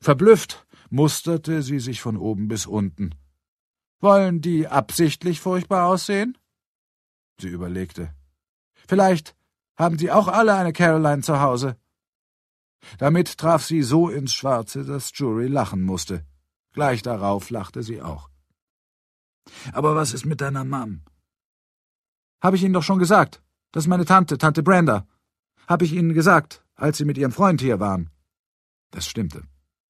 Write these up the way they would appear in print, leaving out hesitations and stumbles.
Verblüfft musterte sie sich von oben bis unten. »Wollen die absichtlich furchtbar aussehen?« Sie überlegte. »Vielleicht haben sie auch alle eine Caroline zu Hause.« Damit traf sie so ins Schwarze, dass Jory lachen musste. Gleich darauf lachte sie auch. »Aber was ist mit deiner Mom?« »Habe ich Ihnen doch schon gesagt. Das ist meine Tante, Tante Brenda. Habe ich Ihnen gesagt, als Sie mit Ihrem Freund hier waren.« Das stimmte.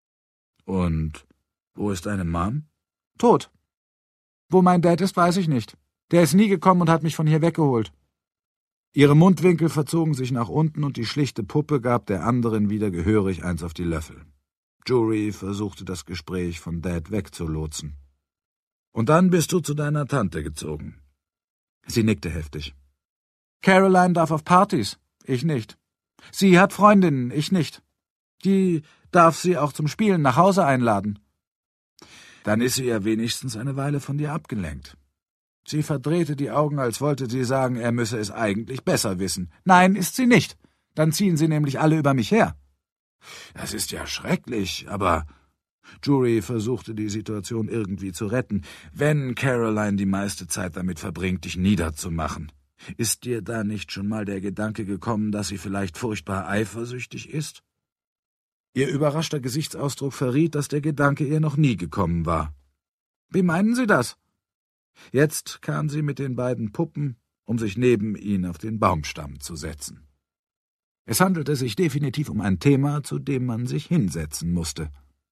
»Und wo ist deine Mom?« »Tot. Wo mein Dad ist, weiß ich nicht. Der ist nie gekommen und hat mich von hier weggeholt.« Ihre Mundwinkel verzogen sich nach unten und die schlichte Puppe gab der anderen wieder gehörig eins auf die Löffel. Jory versuchte das Gespräch von Dad wegzulotsen. »Und dann bist du zu deiner Tante gezogen?« Sie nickte heftig. »Caroline darf auf Partys, ich nicht. Sie hat Freundinnen, ich nicht. Die darf sie auch zum Spielen nach Hause einladen.« »Dann ist sie ja wenigstens eine Weile von dir abgelenkt.« Sie verdrehte die Augen, als wollte sie sagen, er müsse es eigentlich besser wissen. »Nein, ist sie nicht. Dann ziehen sie nämlich alle über mich her.« »Das ist ja schrecklich, aber...« Jory versuchte die Situation irgendwie zu retten. »Wenn Caroline die meiste Zeit damit verbringt, dich niederzumachen, ist dir da nicht schon mal der Gedanke gekommen, dass sie vielleicht furchtbar eifersüchtig ist?« Ihr überraschter Gesichtsausdruck verriet, dass der Gedanke ihr noch nie gekommen war. »Wie meinen Sie das?« Jetzt kam sie mit den beiden Puppen, um sich neben ihn auf den Baumstamm zu setzen. Es handelte sich definitiv um ein Thema, zu dem man sich hinsetzen musste.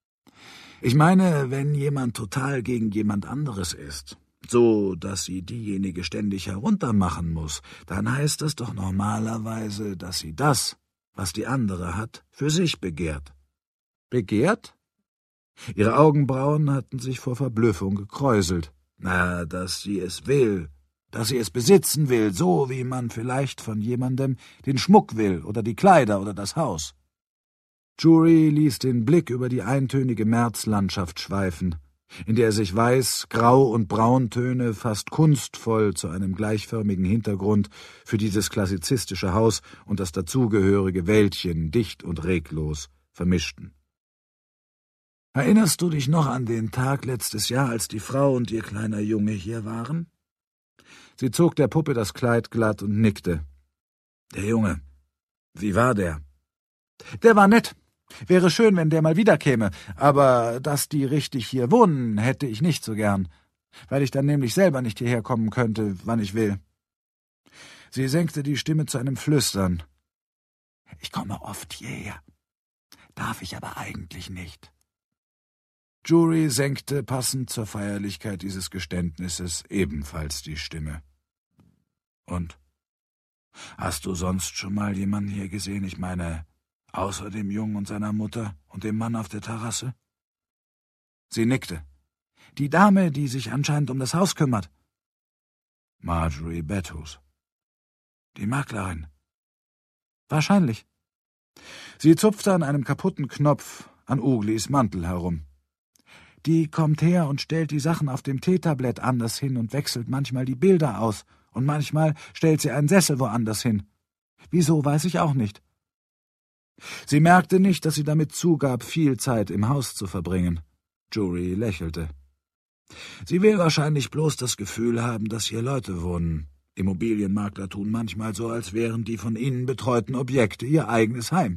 »Ich meine, wenn jemand total gegen jemand anderes ist, so dass sie diejenige ständig heruntermachen muss, dann heißt das doch normalerweise, dass sie das, was die andere hat, für sich begehrt.« »Begehrt?« Ihre Augenbrauen hatten sich vor Verblüffung gekräuselt. »Na, dass sie es will, dass sie es besitzen will, so wie man vielleicht von jemandem den Schmuck will oder die Kleider oder das Haus.« Jory ließ den Blick über die eintönige Märzlandschaft schweifen, in der sich Weiß-, Grau- und Brauntöne fast kunstvoll zu einem gleichförmigen Hintergrund für dieses klassizistische Haus und das dazugehörige Wäldchen dicht und reglos vermischten. »Erinnerst du dich noch an den Tag letztes Jahr, als die Frau und ihr kleiner Junge hier waren?« Sie zog der Puppe das Kleid glatt und nickte. »Der Junge, wie war der?« »Der war nett. Wäre schön, wenn der mal wiederkäme, aber dass die richtig hier wohnen, hätte ich nicht so gern, weil ich dann nämlich selber nicht hierher kommen könnte, wann ich will.« Sie senkte die Stimme zu einem Flüstern. »Ich komme oft hierher, darf ich aber eigentlich nicht.« Jory senkte passend zur Feierlichkeit dieses Geständnisses ebenfalls die Stimme. »Und? Hast du sonst schon mal jemanden hier gesehen? Ich meine, außer dem Jungen und seiner Mutter und dem Mann auf der Terrasse?« Sie nickte. »Die Dame, die sich anscheinend um das Haus kümmert.« »Marjorie Betthus.« »Die Maklerin.« »Wahrscheinlich.« Sie zupfte an einem kaputten Knopf an Uglis Mantel herum. »Die kommt her und stellt die Sachen auf dem Teetablett anders hin und wechselt manchmal die Bilder aus, und manchmal stellt sie einen Sessel woanders hin. Wieso, weiß ich auch nicht.« Sie merkte nicht, dass sie damit zugab, viel Zeit im Haus zu verbringen. Jory lächelte. »Sie will wahrscheinlich bloß das Gefühl haben, dass hier Leute wohnen. Immobilienmakler tun manchmal so, als wären die von ihnen betreuten Objekte ihr eigenes Heim.«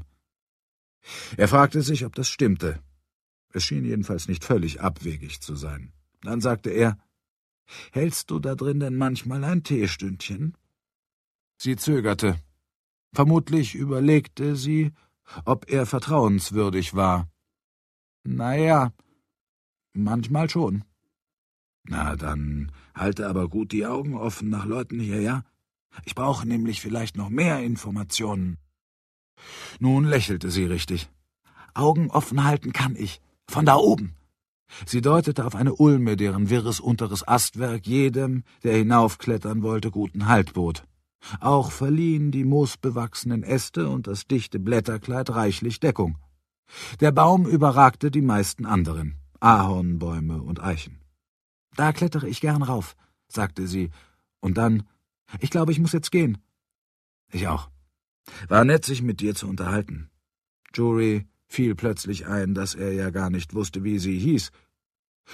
Er fragte sich, ob das stimmte. Es schien jedenfalls nicht völlig abwegig zu sein. Dann sagte er, »Hältst du da drin denn manchmal ein Teestündchen?« Sie zögerte. Vermutlich überlegte sie, ob er vertrauenswürdig war. »Naja, manchmal schon.« »Na, dann halte aber gut die Augen offen nach Leuten hier, ja? Ich brauche nämlich vielleicht noch mehr Informationen.« Nun lächelte sie richtig. »Augen offen halten kann ich. Von da oben.« Sie deutete auf eine Ulme, deren wirres unteres Astwerk jedem, der hinaufklettern wollte, guten Halt bot. Auch verliehen die moosbewachsenen Äste und das dichte Blätterkleid reichlich Deckung. Der Baum überragte die meisten anderen, Ahornbäume und Eichen. »Da klettere ich gern rauf«, sagte sie, und dann, »Ich glaube, ich muss jetzt gehen.« »Ich auch. War nett, sich mit dir zu unterhalten.« Jory fiel plötzlich ein, dass er ja gar nicht wusste, wie sie hieß